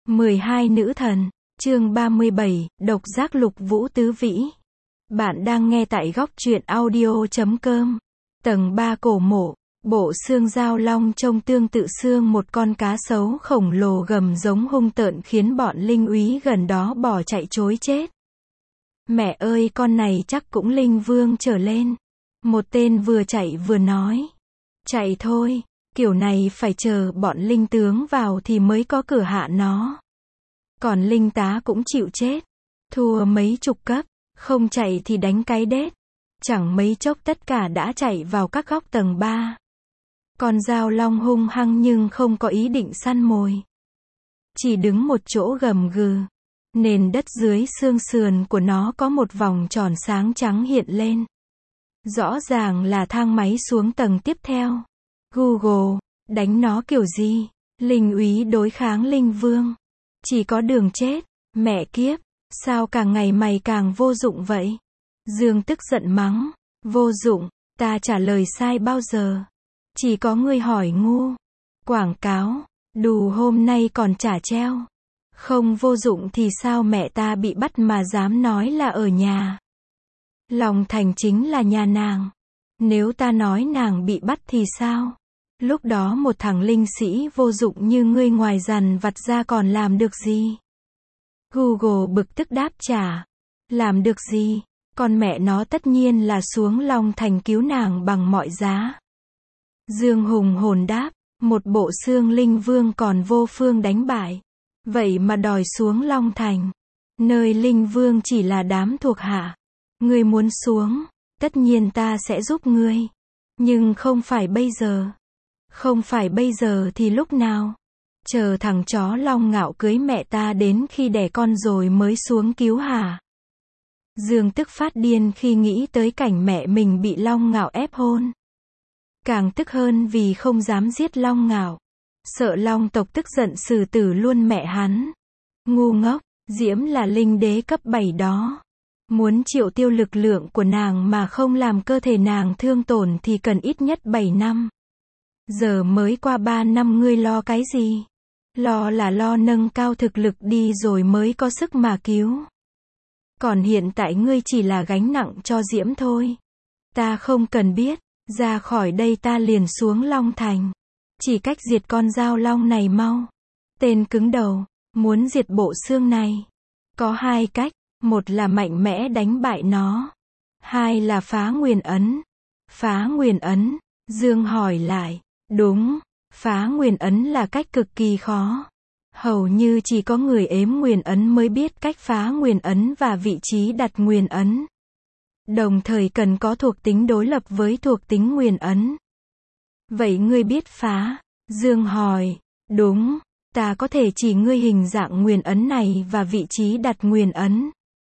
12 nữ thần, chương 37, độc giác Lục Vũ Tứ Vĩ. Bạn đang nghe tại góc truyện audio.com. Tầng 3 cổ mộ, bộ xương dao long trông tương tự xương một con cá sấu khổng lồ gầm giống hung tợn khiến bọn linh úy gần đó bỏ chạy trối chết. Mẹ ơi, con này chắc cũng linh vương trở lên. Một tên vừa chạy vừa nói. Chạy thôi, kiểu này phải chờ bọn linh tướng vào thì mới có cửa hạ nó. Còn linh tá cũng chịu chết. Thua mấy chục cấp, không chạy thì đánh cái đét. Chẳng mấy chốc tất cả đã chạy vào các góc tầng 3. Con dao long hung hăng nhưng không có ý định săn mồi. Chỉ đứng một chỗ gầm gừ. Nền đất dưới xương sườn của nó có một vòng tròn sáng trắng hiện lên. Rõ ràng là thang máy xuống tầng tiếp theo. Google, đánh nó kiểu gì? Linh úy đối kháng linh vương. Chỉ có đường chết. Mẹ kiếp, sao càng ngày mày càng vô dụng vậy? Dương tức giận mắng. Vô dụng, ta trả lời sai bao giờ? Chỉ có ngươi hỏi ngu. Quảng cáo, đù hôm nay còn trả treo. Không vô dụng thì sao mẹ ta bị bắt mà dám nói là ở nhà? Long Thành chính là nhà nàng. Nếu ta nói nàng bị bắt thì sao? Lúc đó một thằng linh sĩ vô dụng như ngươi ngoài dằn vặt ra còn làm được gì? Google bực tức đáp trả. Làm được gì? Con mẹ nó tất nhiên là xuống Long Thành cứu nàng bằng mọi giá. Dương hùng hồn đáp. Một bộ xương linh vương còn vô phương đánh bại. Vậy mà đòi xuống Long Thành. Nơi linh vương chỉ là đám thuộc hạ. Ngươi muốn xuống, tất nhiên ta sẽ giúp ngươi. Nhưng không phải bây giờ. Không phải bây giờ thì lúc nào? Chờ thằng chó Long Ngạo cưới mẹ ta đến khi đẻ con rồi mới xuống cứu hả? Dương tức phát điên khi nghĩ tới cảnh mẹ mình bị Long Ngạo ép hôn. Càng tức hơn vì không dám giết Long Ngạo. Sợ Long tộc tức giận xử tử luôn mẹ hắn. Ngu ngốc, Diễm là linh đế cấp 7 đó. Muốn triệu tiêu lực lượng của nàng mà không làm cơ thể nàng thương tổn thì cần ít nhất 7 năm. Giờ mới qua 3 năm ngươi lo cái gì? Lo là lo nâng cao thực lực đi rồi mới có sức mà cứu. Còn hiện tại ngươi chỉ là gánh nặng cho Diễm thôi. Ta không cần biết, ra khỏi đây ta liền xuống Long Thành. Chỉ cách diệt con dao long này mau. Tên cứng đầu, muốn diệt bộ xương này. Có hai cách, một là mạnh mẽ đánh bại nó. Hai là phá nguyền ấn. Phá nguyền ấn, Dương hỏi lại. Đúng, phá nguyền ấn là cách cực kỳ khó. Hầu như chỉ có người ếm nguyền ấn mới biết cách phá nguyền ấn và vị trí đặt nguyền ấn. Đồng thời cần có thuộc tính đối lập với thuộc tính nguyền ấn. Vậy ngươi biết phá? Dương hỏi. Đúng, ta có thể chỉ ngươi hình dạng nguyền ấn này và vị trí đặt nguyền ấn.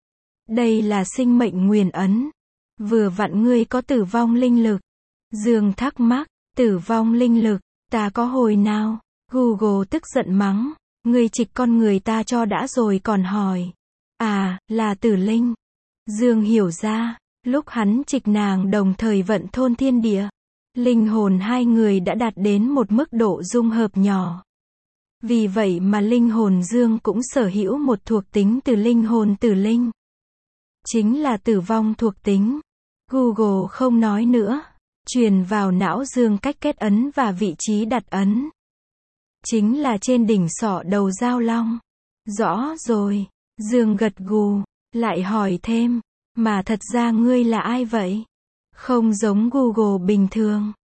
Đây là sinh mệnh nguyền ấn. Vừa vặn ngươi có tử vong linh lực. Dương thắc mắc, tử vong linh lực, ta có hồi nào? Google tức giận mắng. Ngươi trịch con người ta cho đã rồi còn hỏi. À, là tử linh. Dương hiểu ra, lúc hắn trịch nàng đồng thời vận thôn thiên địa. Linh hồn hai người đã đạt đến một mức độ dung hợp nhỏ. Vì vậy mà linh hồn Dương cũng sở hữu một thuộc tính từ linh hồn tử linh. Chính là tử vong thuộc tính. Google không nói nữa. Truyền vào não Dương cách kết ấn và vị trí đặt ấn. Chính là trên đỉnh sọ đầu dao long. Rõ rồi. Dương gật gù. Lại hỏi thêm. Mà thật ra ngươi là ai vậy? Không giống Google bình thường.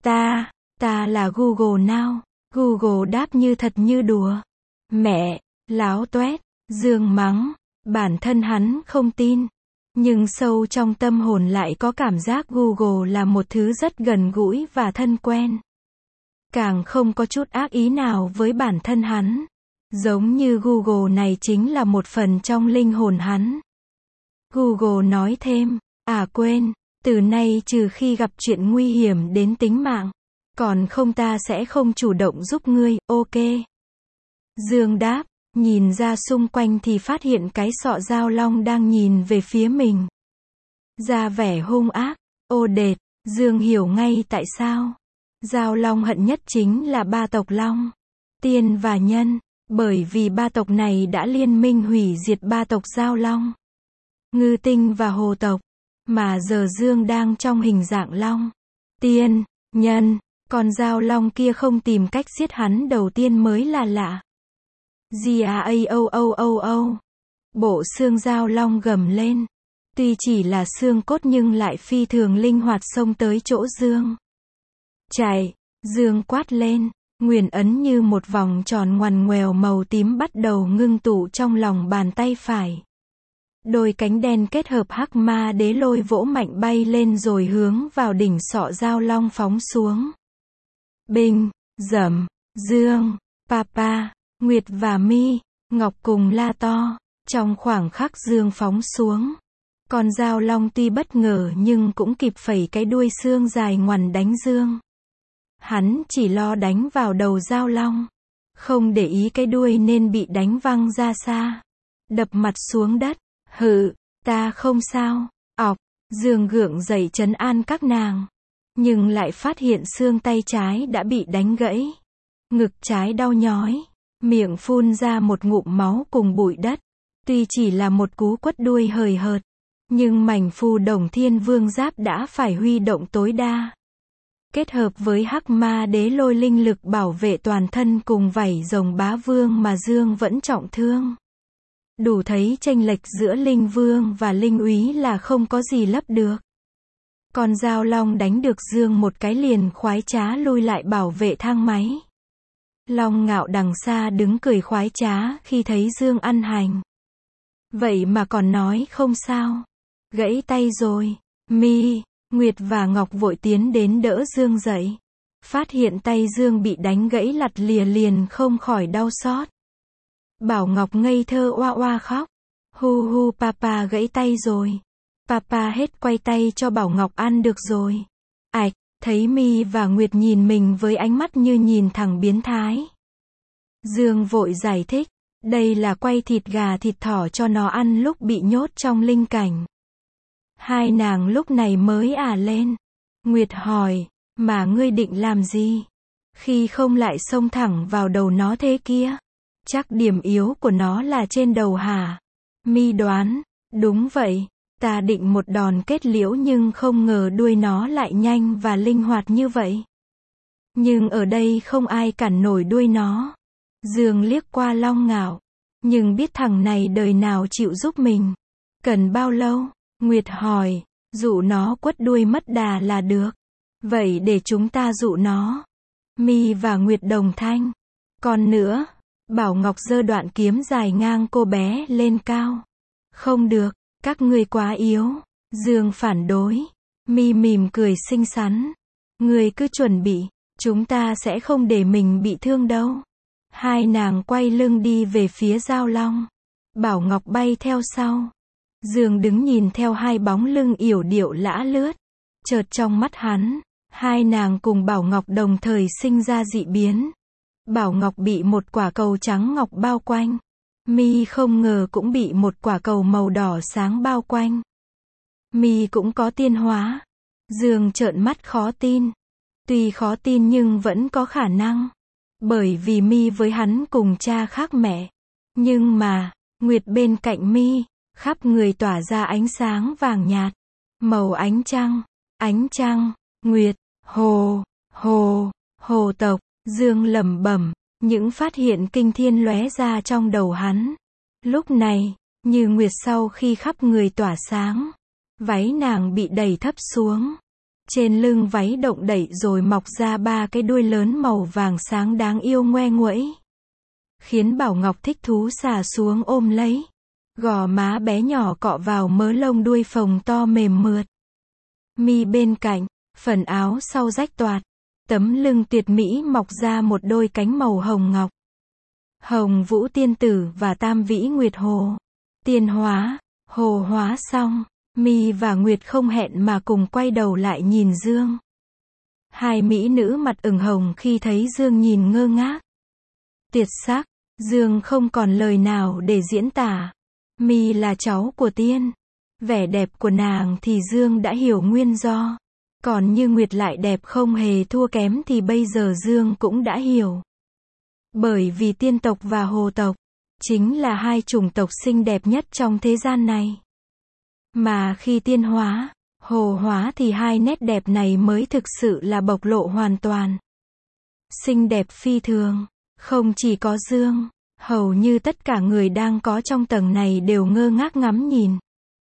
Ta là Google Now. Google đáp như thật như đùa. Mẹ, láo toét. Dương mắng. Bản thân hắn không tin. Nhưng sâu trong tâm hồn lại có cảm giác Google là một thứ rất gần gũi và thân quen. Càng không có chút ác ý nào với bản thân hắn. Giống như Google này chính là một phần trong linh hồn hắn. Google nói thêm. À quên, từ nay trừ khi gặp chuyện nguy hiểm đến tính mạng. Còn không ta sẽ không chủ động giúp ngươi, ok. Dương đáp. Nhìn ra xung quanh thì phát hiện cái sọ dao long đang nhìn về phía mình. Ra vẻ hung ác. Ô đệt, Dương hiểu ngay tại sao. Dao long hận nhất chính là ba tộc long. Tiên và nhân. Bởi vì ba tộc này đã liên minh hủy diệt ba tộc Dao Long, Ngư Tinh và Hồ tộc, mà giờ Dương đang trong hình dạng Long, Tiên, Nhân, còn Dao Long kia không tìm cách giết hắn đầu tiên mới là lạ. G-A-A-O-O-O-O. Bộ xương Dao Long gầm lên. Tuy chỉ là xương cốt nhưng lại phi thường linh hoạt xông tới chỗ Dương. Chạy, Dương quát lên, nguyền ấn như một vòng tròn ngoằn ngoèo màu tím bắt đầu ngưng tụ trong lòng bàn tay phải. Đôi cánh đen kết hợp hắc ma đế lôi vỗ mạnh bay lên rồi hướng vào đỉnh sọ Dao Long phóng xuống. Binh, dẫm, Dương, Papa, Nguyệt và Mi, Ngọc cùng la to. Trong khoảng khắc Dương phóng xuống, con Dao Long tuy bất ngờ nhưng cũng kịp phẩy cái đuôi xương dài ngoằn đánh Dương. Hắn chỉ lo đánh vào đầu Dao Long, không để ý cái đuôi nên bị đánh văng ra xa, đập mặt xuống đất. Hự, ta không sao. Ọc, Dương gượng dậy trấn an các nàng, nhưng lại phát hiện xương tay trái đã bị đánh gãy. Ngực trái đau nhói, miệng phun ra một ngụm máu cùng bụi đất. Tuy chỉ là một cú quất đuôi hời hợt, nhưng mảnh phù Đồng Thiên Vương Giáp đã phải huy động tối đa. Kết hợp với hắc ma đế lôi linh lực bảo vệ toàn thân cùng vảy rồng bá vương mà Dương vẫn trọng thương. Đủ thấy chênh lệch giữa linh vương và linh úy là không có gì lấp được. Con Dao Long đánh được Dương một cái liền khoái trá lui lại bảo vệ thang máy. Long Ngạo đằng xa đứng cười khoái trá khi thấy Dương ăn hành. Vậy mà còn nói không sao. Gãy tay rồi. Mi, Nguyệt và Ngọc vội tiến đến đỡ Dương dậy. Phát hiện tay Dương bị đánh gãy lặt lìa liền không khỏi đau xót. Bảo Ngọc ngây thơ oa oa khóc. Hu hu, Papa gãy tay rồi. Papa hết quay tay cho Bảo Ngọc ăn được rồi. Ảch, thấy Mi và Nguyệt nhìn mình với ánh mắt như nhìn thằng biến thái. Dương vội giải thích. Đây là quay thịt gà thịt thỏ cho nó ăn lúc bị nhốt trong linh cảnh. Hai nàng lúc này mới lên. Nguyệt hỏi, mà ngươi định làm gì? Khi không lại xông thẳng vào đầu nó thế kia? Chắc điểm yếu của nó là trên đầu hả? Mi đoán, đúng vậy, ta định một đòn kết liễu nhưng không ngờ đuôi nó lại nhanh và linh hoạt như vậy. Nhưng ở đây không ai cản nổi đuôi nó. Dương liếc qua Long Ngạo, nhưng biết thằng này đời nào chịu giúp mình. Cần bao lâu? Nguyệt hỏi, dụ nó quất đuôi mất đà là được. Vậy để chúng ta dụ nó. Mi và Nguyệt đồng thanh. Còn nữa, Bảo Ngọc giơ đoạn kiếm dài ngang cô bé lên cao. Không được, các ngươi quá yếu. Dương phản đối. Mi mỉm cười xinh xắn. Ngươi cứ chuẩn bị, chúng ta sẽ không để mình bị thương đâu. Hai nàng quay lưng đi về phía Dao Long. Bảo Ngọc bay theo sau. Dương đứng nhìn theo hai bóng lưng yểu điệu lả lướt. Chợt trong mắt hắn, hai nàng cùng Bảo Ngọc đồng thời sinh ra dị biến. Bảo Ngọc bị một quả cầu trắng ngọc bao quanh. Mi không ngờ cũng bị một quả cầu màu đỏ sáng bao quanh. Mi cũng có tiên hóa. Dương trợn mắt khó tin. Tuy khó tin nhưng vẫn có khả năng. Bởi vì Mi với hắn cùng cha khác mẹ. Nhưng mà, Nguyệt bên cạnh Mi, khắp người tỏa ra ánh sáng vàng nhạt. Màu ánh trăng, Nguyệt, hồ tộc. Dương lẩm bẩm, những phát hiện kinh thiên lóe ra trong đầu hắn. Lúc này, như Nguyệt sau khi khắp người tỏa sáng, váy nàng bị đẩy thấp xuống. Trên lưng váy động đậy rồi mọc ra ba cái đuôi lớn màu vàng sáng đáng yêu ngoe nguẩy. Khiến Bảo Ngọc thích thú xà xuống ôm lấy. Gò má bé nhỏ cọ vào mớ lông đuôi phồng to mềm mượt. Mi bên cạnh, phần áo sau rách toạc. Tấm lưng tuyệt mỹ mọc ra một đôi cánh màu hồng ngọc. Hồng Vũ Tiên Tử và Tam Vĩ Nguyệt Hồ. Tiên hóa, hồ hóa xong, Mi và Nguyệt không hẹn mà cùng quay đầu lại nhìn Dương. Hai mỹ nữ mặt ửng hồng khi thấy Dương nhìn ngơ ngác. Tuyệt sắc, Dương không còn lời nào để diễn tả. Mi là cháu của tiên. Vẻ đẹp của nàng thì Dương đã hiểu nguyên do. Còn như Nguyệt lại đẹp không hề thua kém thì bây giờ Dương cũng đã hiểu. Bởi vì tiên tộc và hồ tộc chính là hai chủng tộc xinh đẹp nhất trong thế gian này. Mà khi tiên hóa, hồ hóa thì hai nét đẹp này mới thực sự là bộc lộ hoàn toàn. Xinh đẹp phi thường, không chỉ có Dương, hầu như tất cả người đang có trong tầng này đều ngơ ngác ngắm nhìn.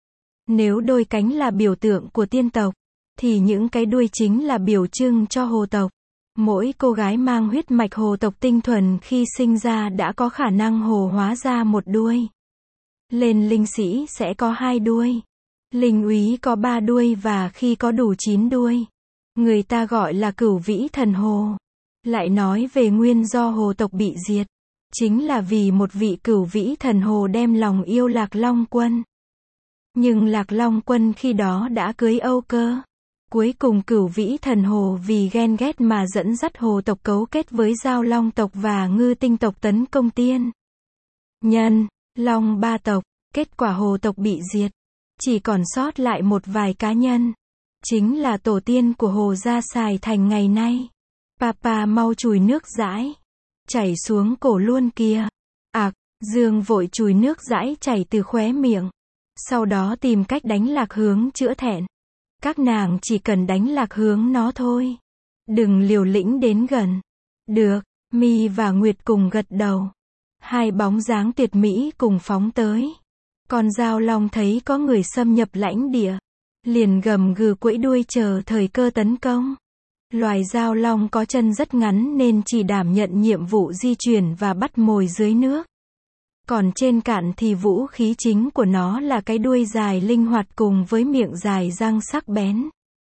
Nếu đôi cánh là biểu tượng của tiên tộc, thì những cái đuôi chính là biểu trưng cho hồ tộc. Mỗi cô gái mang huyết mạch hồ tộc tinh thuần khi sinh ra đã có khả năng hồ hóa ra một đuôi. Lên linh sĩ sẽ có 2 đuôi. Linh úy có 3 đuôi và khi có đủ 9 đuôi, người ta gọi là cửu vĩ thần hồ. Lại nói về nguyên do hồ tộc bị diệt, chính là vì một vị cửu vĩ thần hồ đem lòng yêu Lạc Long Quân. Nhưng Lạc Long Quân khi đó đã cưới Âu Cơ. Cuối cùng cửu vĩ thần hồ vì ghen ghét mà dẫn dắt hồ tộc cấu kết với Giao Long tộc và Ngư Tinh tộc tấn công Tiên Nhân, Long ba tộc. Kết quả hồ tộc bị diệt. Chỉ còn sót lại một vài cá nhân. Chính là tổ tiên của hồ Gia Sài Thành ngày nay. Papa mau chùi nước dãi. Chảy xuống cổ luôn kìa. Dương vội chùi nước dãi chảy từ khóe miệng. Sau đó tìm cách đánh lạc hướng chữa thẹn. Các nàng chỉ cần đánh lạc hướng nó thôi. Đừng liều lĩnh đến gần. Được, Mi và Nguyệt cùng gật đầu. Hai bóng dáng tuyệt mỹ cùng phóng tới. Con dao long thấy có người xâm nhập lãnh địa, liền gầm gừ quẫy đuôi chờ thời cơ tấn công. Loài dao long có chân rất ngắn nên chỉ đảm nhận nhiệm vụ di chuyển và bắt mồi dưới nước. Còn trên cạn thì vũ khí chính của nó là cái đuôi dài linh hoạt cùng với miệng dài răng sắc bén.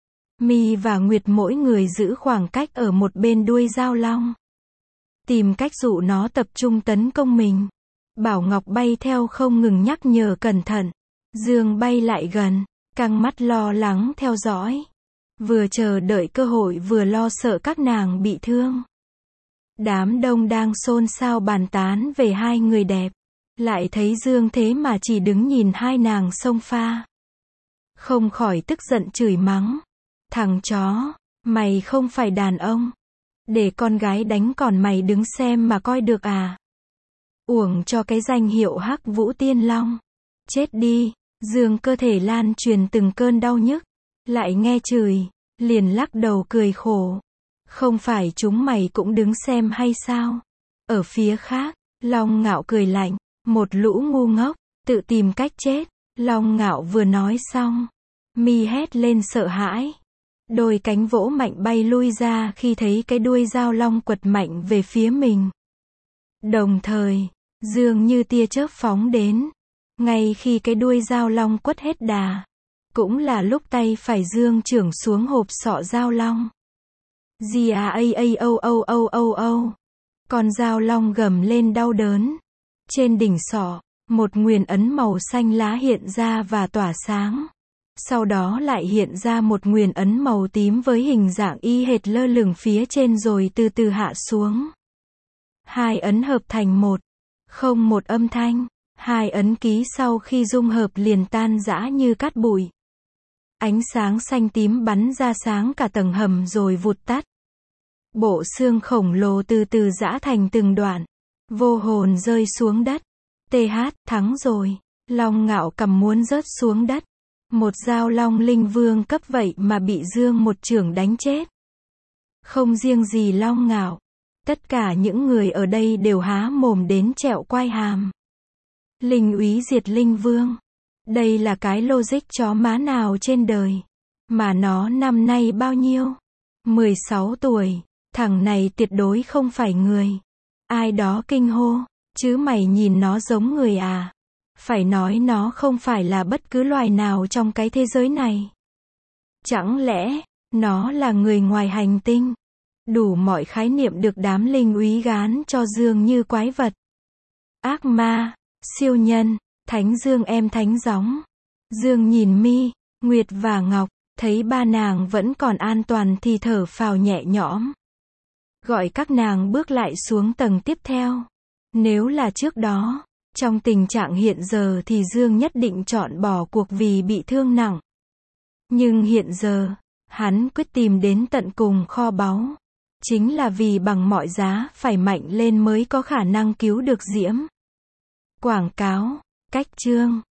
Mi và Nguyệt mỗi người giữ khoảng cách ở một bên đuôi dao long. Tìm cách dụ nó tập trung tấn công mình. Bảo Ngọc bay theo không ngừng nhắc nhở cẩn thận. Dương bay lại gần, căng mắt lo lắng theo dõi. Vừa chờ đợi cơ hội vừa lo sợ các nàng bị thương. Đám đông đang xôn xao bàn tán về hai người đẹp. Lại thấy Dương thế mà chỉ đứng nhìn hai nàng xông pha. Không khỏi tức giận chửi mắng. Thằng chó, mày không phải đàn ông. Để con gái đánh còn mày đứng xem mà coi được à? Uổng cho cái danh hiệu Hắc Vũ Tiên Long. Chết đi. Dương cơ thể lan truyền từng cơn đau nhức. Lại nghe chửi, liền lắc đầu cười khổ. Không phải chúng mày cũng đứng xem hay sao? Ở phía khác, Long Ngạo cười lạnh. Một lũ ngu ngốc, tự tìm cách chết. Long Ngạo vừa nói xong, Mi hét lên sợ hãi. Đôi cánh vỗ mạnh bay lui ra khi thấy cái đuôi dao long quật mạnh về phía mình. Đồng thời, Dương như tia chớp phóng đến. Ngay khi cái đuôi dao long quất hết đà, cũng là lúc tay phải Dương chưởng xuống hộp sọ dao long. Giaaao. Con dao long gầm lên đau đớn. Trên đỉnh sọ, một nguyền ấn màu xanh lá hiện ra và tỏa sáng. Sau đó lại hiện ra một nguyền ấn màu tím với hình dạng y hệt lơ lửng phía trên rồi từ từ hạ xuống. Hai ấn hợp thành một. Không một âm thanh. Hai ấn ký sau khi dung hợp liền tan rã như cát bụi. Ánh sáng xanh tím bắn ra sáng cả tầng hầm rồi vụt tắt. Bộ xương khổng lồ từ từ rã thành từng đoạn. Vô hồn rơi xuống đất. TH, thắng rồi. Long Ngạo cầm muốn rớt xuống đất. Một dao long linh vương cấp vậy mà bị Dương một chưởng đánh chết. Không riêng gì Long Ngạo. Tất cả những người ở đây đều há mồm đến trẹo quai hàm. Linh úy diệt linh vương. Đây là cái logic chó má nào trên đời. Mà nó năm nay bao nhiêu? 16 tuổi. Thằng này tuyệt đối không phải người. Ai đó kinh hô. Chứ mày nhìn nó giống người à? Phải nói nó không phải là bất cứ loài nào trong cái thế giới này. Chẳng lẽ, nó là người ngoài hành tinh? Đủ mọi khái niệm được đám linh úy gán cho Dương như quái vật. Ác ma, siêu nhân, Thánh Dương em thánh gióng. Dương nhìn Mi, Nguyệt và Ngọc, thấy ba nàng vẫn còn an toàn thì thở phào nhẹ nhõm. Gọi các nàng bước lại xuống tầng tiếp theo. Nếu là trước đó, trong tình trạng hiện giờ thì Dương nhất định chọn bỏ cuộc vì bị thương nặng. Nhưng hiện giờ, hắn quyết tìm đến tận cùng kho báu. Chính là vì bằng mọi giá phải mạnh lên mới có khả năng cứu được Diễm. Quảng cáo, cách chương.